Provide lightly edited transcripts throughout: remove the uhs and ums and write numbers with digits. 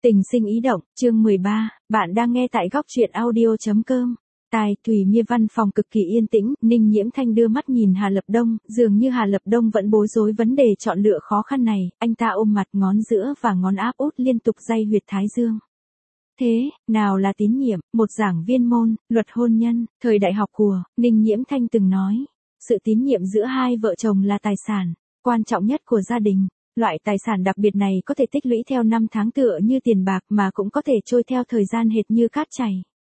Tình sinh ý động, chương 13, bạn đang nghe tại góc truyện audio.com. Tại Thùy Miên văn phòng cực kỳ yên tĩnh, Ninh Nhiễm Thanh đưa mắt nhìn Hà Lập Đông, dường như Hà Lập Đông vẫn bối rối vấn đề chọn lựa khó khăn này, anh ta ôm mặt ngón giữa và ngón áp út liên tục day huyệt thái dương. Thế, nào là tín nhiệm, một giảng viên môn, luật hôn nhân, thời đại học của, Ninh Nhiễm Thanh từng nói, sự tín nhiệm giữa hai vợ chồng là tài sản quan trọng nhất của gia đình. Loại tài sản đặc biệt này có thể tích lũy theo năm tháng tựa như tiền bạc mà cũng có thể trôi theo thời gian hệt như cát chảy.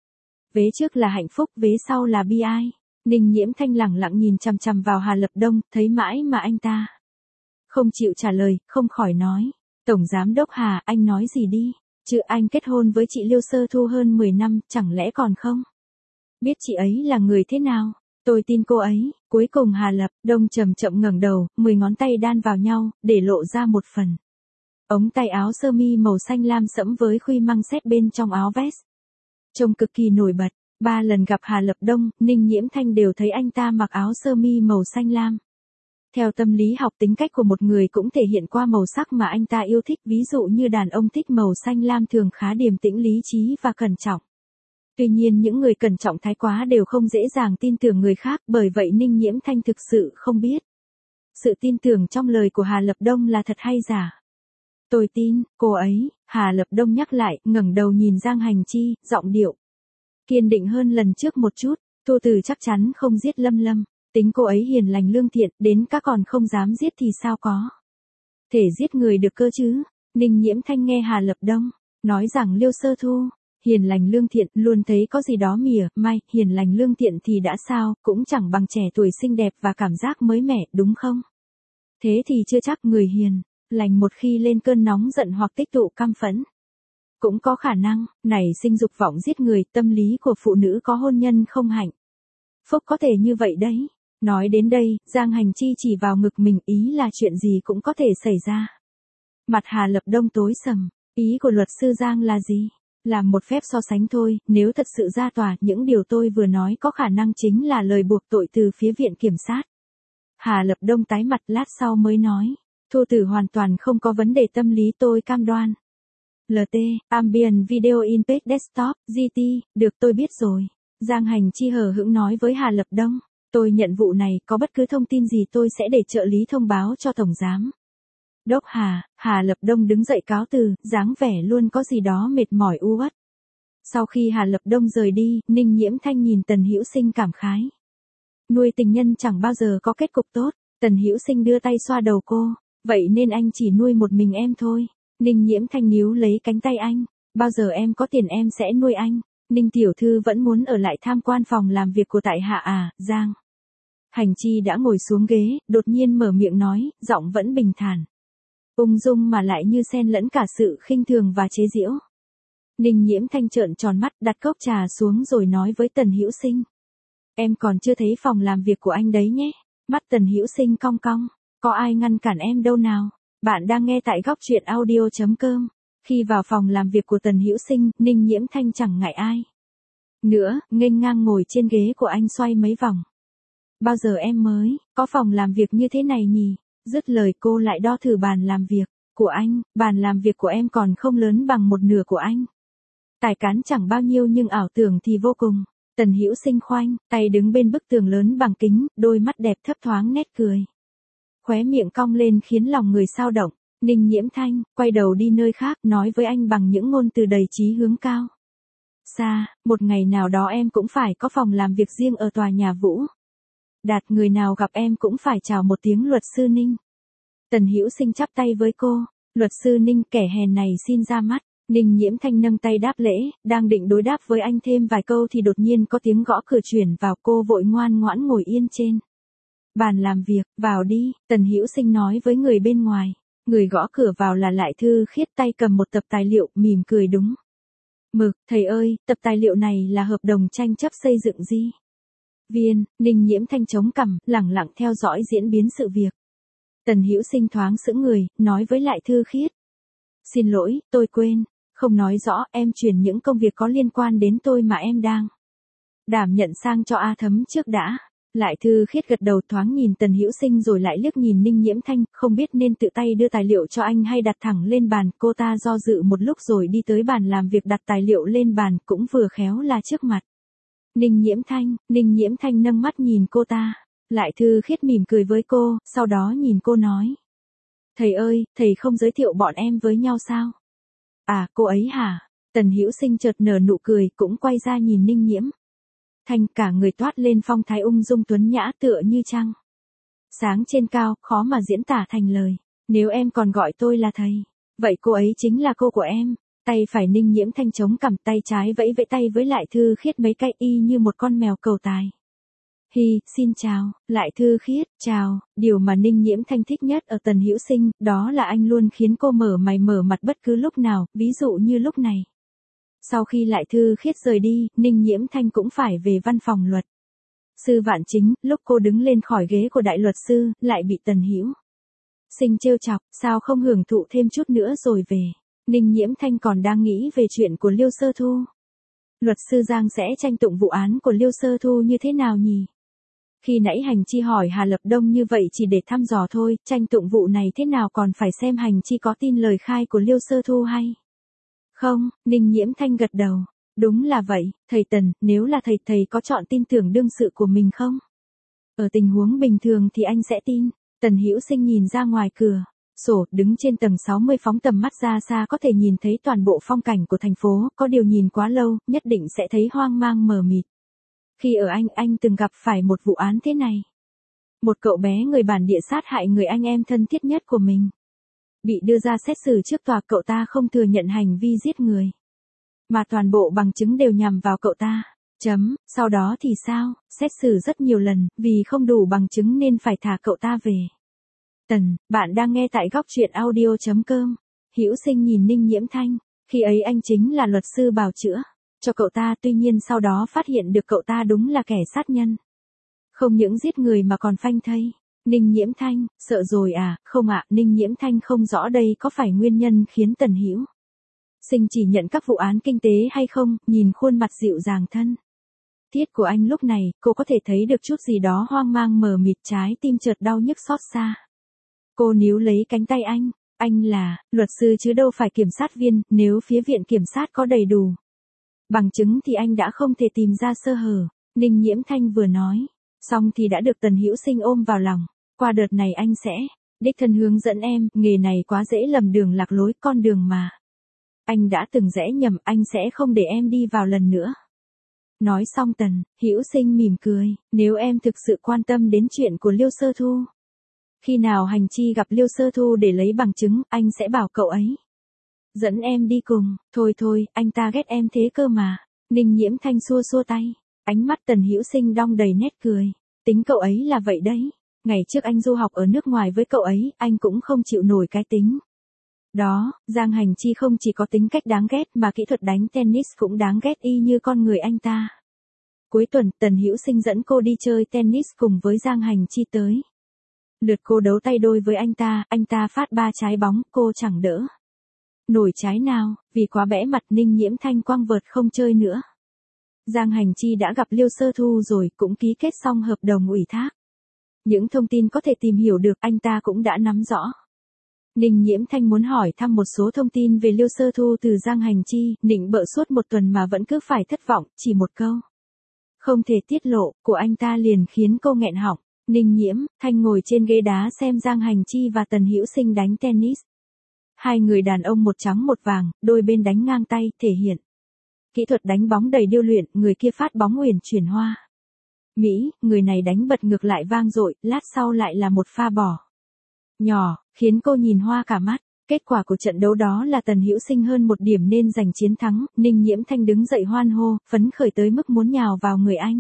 Vế trước là hạnh phúc, vế sau là bi ai. Ninh Nhiễm Thanh lẳng lặng nhìn chằm chằm vào Hà Lập Đông, thấy mãi mà anh ta không chịu trả lời, không khỏi nói. Tổng Giám đốc Hà, anh nói gì đi? Chứ anh kết hôn với chị Liêu Sơ Thu hơn 10 năm, chẳng lẽ còn không biết chị ấy là người thế nào? Tôi tin cô ấy. Cuối cùng Hà Lập Đông chậm chậm ngẩng đầu, 10 ngón tay đan vào nhau, để lộ ra một phần ống tay áo sơ mi màu xanh lam sẫm với khuy măng xét bên trong áo vest. Trông cực kỳ nổi bật. 3 lần gặp Hà Lập Đông, Ninh Nhiễm Thanh đều thấy anh ta mặc áo sơ mi màu xanh lam. Theo tâm lý học, tính cách của một người cũng thể hiện qua màu sắc mà anh ta yêu thích, ví dụ như đàn ông thích màu xanh lam thường khá điềm tĩnh, lý trí và cẩn trọng. Tuy nhiên những người cẩn trọng thái quá đều không dễ dàng tin tưởng người khác, bởi vậy Ninh Nhiễm Thanh thực sự không biết sự tin tưởng trong lời của Hà Lập Đông là thật hay giả. Tôi tin, cô ấy, Hà Lập Đông nhắc lại, ngẩng đầu nhìn Giang Hành Chi, giọng điệu kiên định hơn lần trước một chút. Thu Từ chắc chắn không giết Lâm Lâm, tính cô ấy hiền lành lương thiện, đến các còn không dám giết thì sao có thể giết người được cơ chứ. Ninh Nhiễm Thanh nghe Hà Lập Đông nói rằng Liêu Sơ Thu hiền lành lương thiện, luôn thấy có gì đó mỉa mai, hiền lành lương thiện thì đã sao, cũng chẳng bằng trẻ tuổi xinh đẹp và cảm giác mới mẻ, đúng không? Thế thì chưa chắc. Người hiền lành một khi lên cơn nóng giận hoặc tích tụ căm phẫn, cũng có khả năng nảy sinh dục vọng giết người. Tâm lý của phụ nữ có hôn nhân không hạnh phúc có thể như vậy đấy. Nói đến đây, Giang Hành Chi chỉ vào ngực mình, ý là chuyện gì cũng có thể xảy ra. Mặt Hà Lập Đông tối sầm, ý của luật sư Giang là gì? Làm một phép so sánh thôi, nếu thật sự ra tòa, những điều tôi vừa nói có khả năng chính là lời buộc tội từ phía viện kiểm sát. Hà Lập Đông tái mặt, lát sau mới nói. Thu Tử hoàn toàn không có vấn đề tâm lý, tôi cam đoan. LT, Ambient Video in Page Desktop, GT, được, tôi biết rồi. Giang Hành Chi hờ hững nói với Hà Lập Đông. Tôi nhận vụ này, có bất cứ thông tin gì tôi sẽ để trợ lý thông báo cho Tổng Giám đốc Hà. Hà Lập Đông đứng dậy cáo từ, dáng vẻ luôn có gì đó mệt mỏi u uất. Sau khi Hà Lập Đông rời đi, Ninh Nhiễm Thanh nhìn Tần Hữu Sinh cảm khái. Nuôi tình nhân chẳng bao giờ có kết cục tốt. Tần Hữu Sinh đưa tay xoa đầu cô. Vậy nên anh chỉ nuôi một mình em thôi. Ninh Nhiễm Thanh níu lấy cánh tay anh. Bao giờ em có tiền em sẽ nuôi anh. Ninh tiểu thư vẫn muốn ở lại tham quan phòng làm việc của tại hạ à? Giang Hành Chi đã ngồi xuống ghế, đột nhiên mở miệng nói, giọng vẫn bình thản, ung dung mà lại như xen lẫn cả sự khinh thường và chế giễu. Ninh Nhiễm Thanh trợn tròn mắt, đặt cốc trà xuống rồi nói với Tần Hữu Sinh. Em còn chưa thấy phòng làm việc của anh đấy nhé. Mắt Tần Hữu Sinh cong cong. Có ai ngăn cản em đâu nào. Bạn đang nghe tại góc truyện audio.com. Khi vào phòng làm việc của Tần Hữu Sinh, Ninh Nhiễm Thanh chẳng ngại ai nữa, nghênh ngang ngồi trên ghế của anh xoay mấy vòng. Bao giờ em mới có phòng làm việc như thế này nhỉ? Dứt lời cô lại đo thử bàn làm việc của anh. Bàn làm việc của em còn không lớn bằng một nửa của anh. Tài cán chẳng bao nhiêu nhưng ảo tưởng thì vô cùng. Tần Hữu Sinh khoanh tay đứng bên bức tường lớn bằng kính, đôi mắt đẹp thấp thoáng nét cười. Khóe miệng cong lên khiến lòng người xao động. Ninh Nhiễm Thanh quay đầu đi nơi khác, nói với anh bằng những ngôn từ đầy chí hướng cao xa, một ngày nào đó em cũng phải có phòng làm việc riêng ở tòa nhà Vũ Đạt, người nào gặp em cũng phải chào một tiếng luật sư Ninh. Tần Hữu Sinh chắp tay với cô. Luật sư Ninh, kẻ hèn này xin ra mắt. Ninh Nhiễm Thanh nâng tay đáp lễ, đang định đối đáp với anh thêm vài câu thì đột nhiên có tiếng gõ cửa truyền vào, cô vội ngoan ngoãn ngồi yên trên bàn làm việc. Vào đi, Tần Hữu Sinh nói với người bên ngoài. Người gõ cửa vào là Lại Thư Khiết, tay cầm một tập tài liệu, mỉm cười đúng mực. Thầy ơi, tập tài liệu này là hợp đồng tranh chấp xây dựng gì? Viên. Ninh Nhiễm Thanh chống cằm, lẳng lặng theo dõi diễn biến sự việc. Tần Hữu Sinh thoáng sững người, nói với Lại Thư Khiết. Xin lỗi, tôi quên, không nói rõ, em chuyển những công việc có liên quan đến tôi mà em đang đảm nhận sang cho A Thấm trước đã. Lại Thư Khiết gật đầu, thoáng nhìn Tần Hữu Sinh rồi lại liếc nhìn Ninh Nhiễm Thanh, không biết nên tự tay đưa tài liệu cho anh hay đặt thẳng lên bàn. Cô ta do dự một lúc rồi đi tới bàn làm việc đặt tài liệu lên bàn, cũng vừa khéo là trước mặt Ninh Nhiễm Thanh nâng mắt nhìn cô ta. Lại Thư Khiết mỉm cười với cô, sau đó nhìn cô nói. Thầy ơi, thầy không giới thiệu bọn em với nhau sao? À, cô ấy hả? Tần Hữu Sinh chợt nở nụ cười, cũng quay ra nhìn Ninh Nhiễm Thanh, cả người toát lên phong thái ung dung tuấn nhã tựa như trăng sáng trên cao, khó mà diễn tả thành lời. Nếu em còn gọi tôi là thầy, vậy cô ấy chính là cô của em. Tay phải Ninh Nhiễm Thanh chống cằm, tay trái vẫy vẫy tay với Lại Thư Khiết mấy cái y như một con mèo cầu tài. Hi, xin chào, Lại Thư Khiết, chào. Điều mà Ninh Nhiễm Thanh thích nhất ở Tần Hữu Sinh, đó là anh luôn khiến cô mở mày mở mặt bất cứ lúc nào, ví dụ như lúc này. Sau khi Lại Thư Khiết rời đi, Ninh Nhiễm Thanh cũng phải về văn phòng luật sư Vạn Chính. Lúc cô đứng lên khỏi ghế của đại luật sư, lại bị Tần Hữu Sinh trêu chọc, sao không hưởng thụ thêm chút nữa rồi về. Ninh Nhiễm Thanh còn đang nghĩ về chuyện của Liêu Sơ Thu. Luật sư Giang sẽ tranh tụng vụ án của Liêu Sơ Thu như thế nào nhỉ? Khi nãy Hành Chi hỏi Hà Lập Đông như vậy chỉ để thăm dò thôi, tranh tụng vụ này thế nào còn phải xem Hành Chi có tin lời khai của Liêu Sơ Thu hay không. Ninh Nhiễm Thanh gật đầu. Đúng là vậy, thầy Tần, nếu là thầy có chọn tin tưởng đương sự của mình không? Ở tình huống bình thường thì anh sẽ tin. Tần Hữu Sinh nhìn ra ngoài cửa sổ, đứng trên tầng 60 phóng tầm mắt ra xa có thể nhìn thấy toàn bộ phong cảnh của thành phố, có điều nhìn quá lâu, nhất định sẽ thấy hoang mang mờ mịt. Khi ở anh từng gặp phải một vụ án thế này. Một cậu bé người bản địa sát hại người anh em thân thiết nhất của mình. Bị đưa ra xét xử trước tòa, cậu ta không thừa nhận hành vi giết người. Mà toàn bộ bằng chứng đều nhằm vào cậu ta. Sau đó thì sao? Xét xử rất nhiều lần, vì không đủ bằng chứng nên phải thả cậu ta về. Tần, bạn đang nghe tại góc truyện audio.com. Hữu Sinh nhìn Ninh Nhiễm Thanh. Khi ấy anh chính là luật sư bào chữa cho cậu ta, tuy nhiên sau đó phát hiện được cậu ta đúng là kẻ sát nhân. Không những giết người mà còn phanh thây. Ninh Nhiễm Thanh, sợ rồi à? Không ạ, Ninh Nhiễm Thanh không rõ đây có phải nguyên nhân khiến Tần Hữu Sinh chỉ nhận các vụ án kinh tế hay không. Nhìn khuôn mặt dịu dàng thân thiết của anh lúc này, cô có thể thấy được chút gì đó hoang mang mờ mịt, trái tim chợt đau nhức xót xa. Cô níu lấy cánh tay anh là luật sư chứ đâu phải kiểm sát viên, nếu phía viện kiểm sát có đầy đủ bằng chứng thì anh đã không thể tìm ra sơ hở. Ninh Nhiễm Thanh vừa nói xong thì đã được Tần Hữu Sinh ôm vào lòng. Qua đợt này anh sẽ đích thân hướng dẫn em, nghề này quá dễ lầm đường lạc lối, con đường mà anh đã từng rẽ nhầm, anh sẽ không để em đi vào lần nữa. Nói xong Tần Hữu Sinh mỉm cười, nếu em thực sự quan tâm đến chuyện của Liêu Sơ Thu, khi nào Hành Chi gặp Liêu Sơ Thu để lấy bằng chứng, anh sẽ bảo cậu ấy dẫn em đi cùng. Thôi, anh ta ghét em thế cơ mà. Ninh Nhiễm Thanh xua xua tay. Ánh mắt Tần Hữu Sinh đong đầy nét cười. Tính cậu ấy là vậy đấy. Ngày trước anh du học ở nước ngoài với cậu ấy, anh cũng không chịu nổi cái tính đó. Giang Hành Chi không chỉ có tính cách đáng ghét mà kỹ thuật đánh tennis cũng đáng ghét y như con người anh ta. Cuối tuần, Tần Hữu Sinh dẫn cô đi chơi tennis cùng với Giang Hành Chi tới. Lượt cô đấu tay đôi với anh ta phát 3 trái bóng, cô chẳng đỡ nổi trái nào, vì quá bẽ mặt. Ninh Nhiễm Thanh quăng vợt không chơi nữa. Giang Hành Chi đã gặp Liêu Sơ Thu rồi, cũng ký kết xong hợp đồng ủy thác. Những thông tin có thể tìm hiểu được anh ta cũng đã nắm rõ. Ninh Nhiễm Thanh muốn hỏi thăm một số thông tin về Liêu Sơ Thu từ Giang Hành Chi, nịnh bợ suốt một tuần mà vẫn cứ phải thất vọng, chỉ một câu không thể tiết lộ của anh ta liền khiến cô nghẹn họng. Ninh Nhiễm Thanh ngồi trên ghế đá xem Giang Hành Chi và Tần Hữu Sinh đánh tennis. Hai người đàn ông một trắng một vàng, đôi bên đánh ngang tay, thể hiện kỹ thuật đánh bóng đầy điêu luyện. Người kia phát bóng uyển chuyển hoa mỹ, người này đánh bật ngược lại vang dội, lát sau lại là một pha bỏ nhỏ, khiến cô nhìn hoa cả mắt. Kết quả của trận đấu đó là Tần Hữu Sinh hơn một điểm nên giành chiến thắng. Ninh Nhiễm Thanh đứng dậy hoan hô, phấn khởi tới mức muốn nhào vào người anh.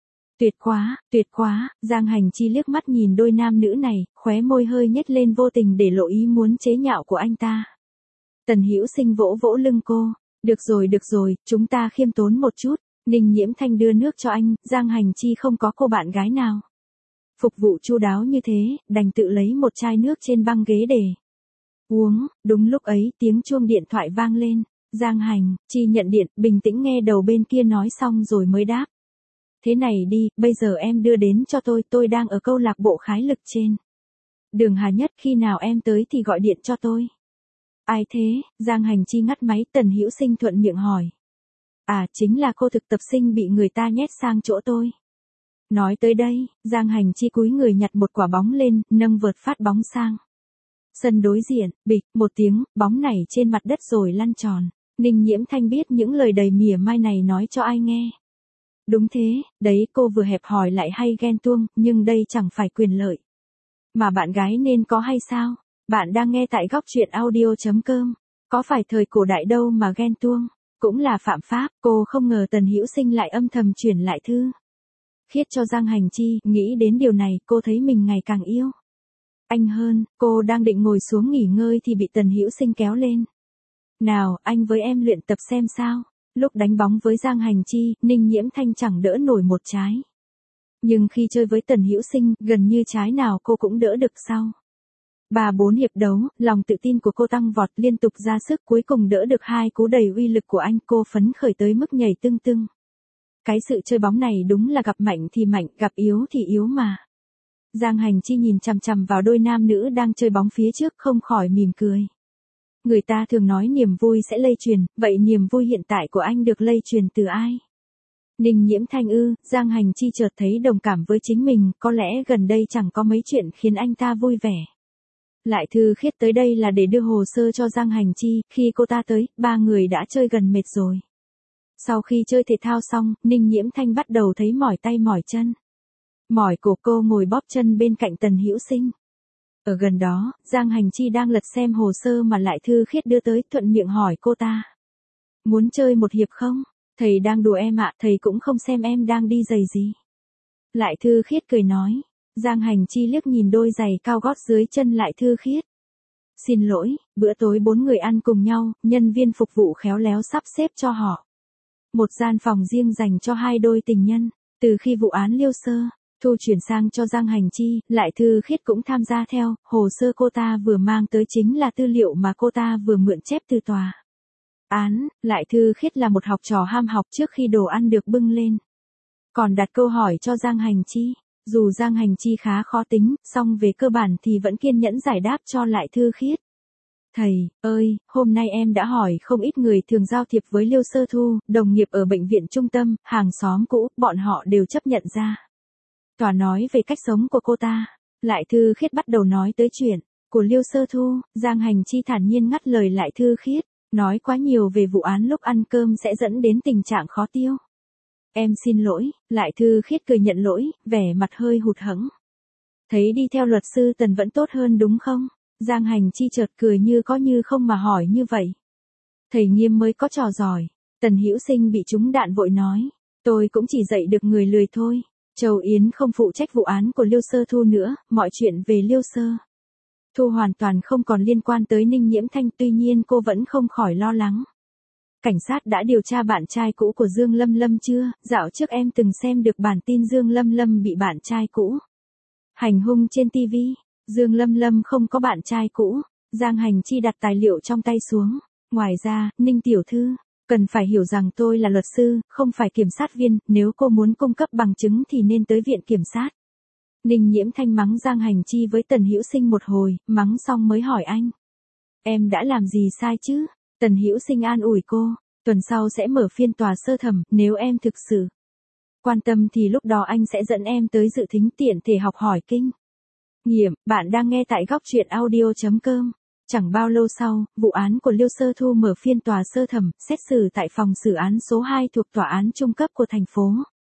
Tuyệt quá. Giang Hành Chi liếc mắt nhìn đôi nam nữ này, khóe môi hơi nhếch lên vô tình để lộ ý muốn chế nhạo của anh ta. Tần Hữu Sinh vỗ vỗ lưng cô. Được rồi, chúng ta khiêm tốn một chút. Ninh Nhiễm Thanh đưa nước cho anh, Giang Hành Chi không có cô bạn gái nào phục vụ chu đáo như thế, đành tự lấy một chai nước trên băng ghế để uống. Đúng lúc ấy tiếng chuông điện thoại vang lên. Giang Hành Chi nhận điện, bình tĩnh nghe đầu bên kia nói xong rồi mới đáp. Thế này đi, bây giờ em đưa đến cho tôi đang ở câu lạc bộ khái lực trên đường Hà Nhất, khi nào em tới thì gọi điện cho tôi. Ai thế? Giang Hành Chi ngắt máy, Tần Hữu Sinh thuận miệng hỏi. À, chính là cô thực tập sinh bị người ta nhét sang chỗ tôi. Nói tới đây, Giang Hành Chi cúi người nhặt một quả bóng lên, nâng vợt phát bóng sang sân đối diện, bịch, một tiếng, bóng nảy trên mặt đất rồi lăn tròn. Ninh Nhiễm Thanh biết những lời đầy mỉa mai này nói cho ai nghe. Đúng thế, đấy, cô vừa hẹp hòi lại hay ghen tuông, nhưng đây chẳng phải quyền lợi mà bạn gái nên có hay sao? Bạn đang nghe tại góc truyện audio.com. Có phải thời cổ đại đâu mà ghen tuông cũng là phạm pháp. Cô không ngờ Tần Hữu Sinh lại âm thầm chuyển lại thư khiết cho Giang Hành Chi. Nghĩ đến điều này, cô thấy mình ngày càng yêu anh hơn. Cô đang định ngồi xuống nghỉ ngơi thì bị Tần Hữu Sinh kéo lên. Nào, anh với em luyện tập xem sao. Lúc đánh bóng với Giang Hành Chi, Ninh Nhiễm Thanh chẳng đỡ nổi một trái. Nhưng khi chơi với Tần Hữu Sinh, gần như trái nào cô cũng đỡ được sau 3-4 hiệp đấu, lòng tự tin của cô tăng vọt, liên tục ra sức, cuối cùng đỡ được 2 cú đầy uy lực của anh. Cô phấn khởi tới mức nhảy tưng tưng. Cái sự chơi bóng này đúng là gặp mạnh thì mạnh, gặp yếu thì yếu mà. Giang Hành Chi nhìn chằm chằm vào đôi nam nữ đang chơi bóng phía trước, không khỏi mỉm cười. Người ta thường nói niềm vui sẽ lây truyền, vậy niềm vui hiện tại của anh được lây truyền từ ai? Ninh Nhiễm Thanh ư? Giang Hành Chi chợt thấy đồng cảm với chính mình, có lẽ gần đây chẳng có mấy chuyện khiến anh ta vui vẻ. Lại Thư Khiết tới đây là để đưa hồ sơ cho Giang Hành Chi, khi cô ta tới, 3 người đã chơi gần mệt rồi. Sau khi chơi thể thao xong, Ninh Nhiễm Thanh bắt đầu thấy mỏi tay mỏi chân. Mỏi cổ, cô ngồi bóp chân bên cạnh Tần Hữu Sinh. Ở gần đó, Giang Hành Chi đang lật xem hồ sơ mà Lại Thư Khiết đưa tới, thuận miệng hỏi cô ta. Muốn chơi một hiệp không? Thầy đang đùa em ạ, thầy cũng không xem em đang đi giày gì. Lại Thư Khiết cười nói. Giang Hành Chi liếc nhìn đôi giày cao gót dưới chân Lại Thư Khiết. Xin lỗi, bữa tối 4 người ăn cùng nhau, nhân viên phục vụ khéo léo sắp xếp cho họ một gian phòng riêng dành cho 2 đôi tình nhân. Từ khi vụ án Liêu Sơ Thu chuyển sang cho Giang Hành Chi, Lại Thư Khiết cũng tham gia theo. Hồ sơ cô ta vừa mang tới chính là tư liệu mà cô ta vừa mượn chép từ tòa án. Lại Thư Khiết là một học trò ham học. Trước khi đồ ăn được bưng lên, còn đặt câu hỏi cho Giang Hành Chi. Dù Giang Hành Chi khá khó tính, song về cơ bản thì vẫn kiên nhẫn giải đáp cho Lại Thư Khiết. Thầy ơi, hôm nay em đã hỏi không ít người thường giao thiệp với Liêu Sơ Thu, đồng nghiệp ở bệnh viện trung tâm, hàng xóm cũ, bọn họ đều chấp nhận ra. Tòa nói về cách sống của cô ta. Lại Thư Khiết bắt đầu nói tới chuyện của Liêu Sơ Thu. Giang Hành Chi thản nhiên ngắt lời Lại Thư Khiết. Nói quá nhiều về vụ án lúc ăn cơm sẽ dẫn đến tình trạng khó tiêu. Em xin lỗi. Lại Thư Khiết cười nhận lỗi, vẻ mặt hơi hụt hẫng. Thấy đi theo luật sư Tần vẫn tốt hơn đúng không? Giang Hành Chi chợt cười như có như không mà hỏi như vậy. Thầy nghiêm mới có trò giỏi. Tần Hữu Sinh bị trúng đạn vội nói. Tôi cũng chỉ dạy được người lười thôi. Châu Yến không phụ trách vụ án của Liêu Sơ Thu nữa, mọi chuyện về Liêu Sơ Thu hoàn toàn không còn liên quan tới Ninh Nhiễm Thanh, tuy nhiên cô vẫn không khỏi lo lắng. Cảnh sát đã điều tra bạn trai cũ của Dương Lâm Lâm chưa? Dạo trước em từng xem được bản tin Dương Lâm Lâm bị bạn trai cũ hành hung trên TV. Dương Lâm Lâm không có bạn trai cũ. Giang Hành Chi đặt tài liệu trong tay xuống. Ngoài ra, Ninh tiểu thư, cần phải hiểu rằng tôi là luật sư, không phải kiểm sát viên, nếu cô muốn cung cấp bằng chứng thì nên tới viện kiểm sát. Ninh Nhiễm Thanh mắng Giang Hành Chi với Tần Hữu Sinh một hồi, mắng xong mới hỏi anh. Em đã làm gì sai chứ? Tần Hữu Sinh an ủi cô, tuần sau sẽ mở phiên tòa sơ thẩm, nếu em thực sự quan tâm thì lúc đó anh sẽ dẫn em tới dự thính tiện thể học hỏi kinh nghiệm. Bạn đang nghe tại góc truyện audio.com. Chẳng bao lâu sau, vụ án của Liêu Sơ Thu mở phiên tòa sơ thẩm, xét xử tại phòng xử án số 2 thuộc tòa án trung cấp của thành phố.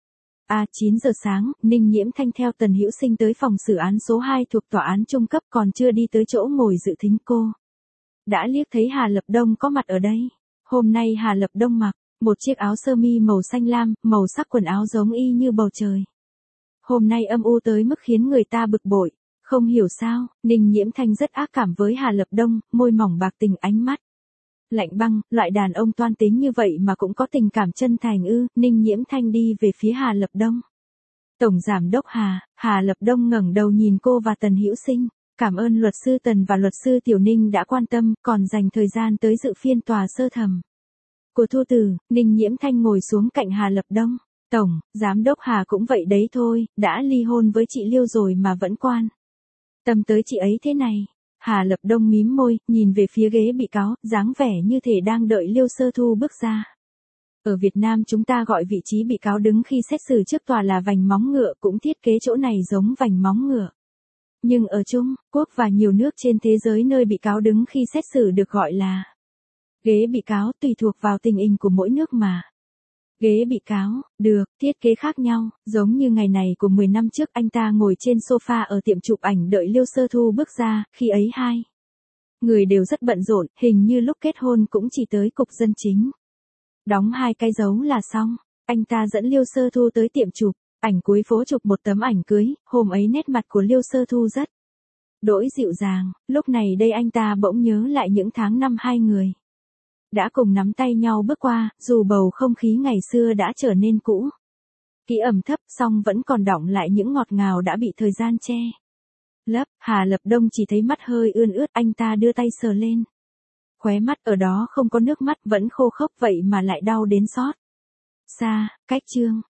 9 giờ sáng, Ninh Nhiễm Thanh theo Tần Hữu Sinh tới phòng xử án số 2 thuộc tòa án trung cấp, còn chưa đi tới chỗ ngồi dự thính cô đã liếc thấy Hà Lập Đông có mặt ở đây. Hôm nay Hà Lập Đông mặc một chiếc áo sơ mi màu xanh lam, màu sắc quần áo giống y như bầu trời. Hôm nay âm u tới mức khiến người ta bực bội. Không hiểu sao, Ninh Nhiễm Thanh rất ác cảm với Hà Lập Đông, môi mỏng bạc tình, ánh mắt lạnh băng. Loại đàn ông toan tính như vậy mà cũng có tình cảm chân thành ư? Ninh Nhiễm Thanh đi về phía Hà Lập Đông. Tổng giám đốc Hà Lập Đông ngẩng đầu nhìn cô và Tần Hữu Sinh. Cảm ơn luật sư Tần và luật sư Tiểu Ninh đã quan tâm, còn dành thời gian tới dự phiên tòa sơ thẩm của Thu Tử. Ninh Nhiễm Thanh ngồi xuống cạnh Hà Lập Đông. Tổng, giám đốc Hà cũng vậy đấy thôi, đã ly hôn với chị Liêu rồi mà vẫn quan tâm tới chị ấy thế này. Hà Lập Đông mím môi, nhìn về phía ghế bị cáo, dáng vẻ như thể đang đợi Liêu Sơ Thu bước ra. Ở Việt Nam chúng ta gọi vị trí bị cáo đứng khi xét xử trước tòa là vành móng ngựa, cũng thiết kế chỗ này giống vành móng ngựa. Nhưng ở Trung Quốc và nhiều nước trên thế giới nơi bị cáo đứng khi xét xử được gọi là ghế bị cáo, tùy thuộc vào tình hình của mỗi nước mà. Ghế bị cáo, được, thiết kế khác nhau, giống như ngày này của 10 năm trước anh ta ngồi trên sofa ở tiệm chụp ảnh đợi Liêu Sơ Thu bước ra, khi ấy hai người đều rất bận rộn, hình như lúc kết hôn cũng chỉ tới cục dân chính. Đóng 2 cái dấu là xong, anh ta dẫn Liêu Sơ Thu tới tiệm chụp ảnh cuối phố chụp một tấm ảnh cưới, hôm ấy nét mặt của Liêu Sơ Thu rất đỗi dịu dàng, lúc này đây anh ta bỗng nhớ lại những tháng năm hai người đã cùng nắm tay nhau bước qua, dù bầu không khí ngày xưa đã trở nên cũ kỹ ẩm thấp, song vẫn còn đọng lại những ngọt ngào đã bị thời gian che lấp. Hà Lập Đông chỉ thấy mắt hơi ươn ướt, anh ta đưa tay sờ lên khóe mắt, ở đó không có nước mắt, vẫn khô khốc vậy mà lại đau đến xót xa. Cách chương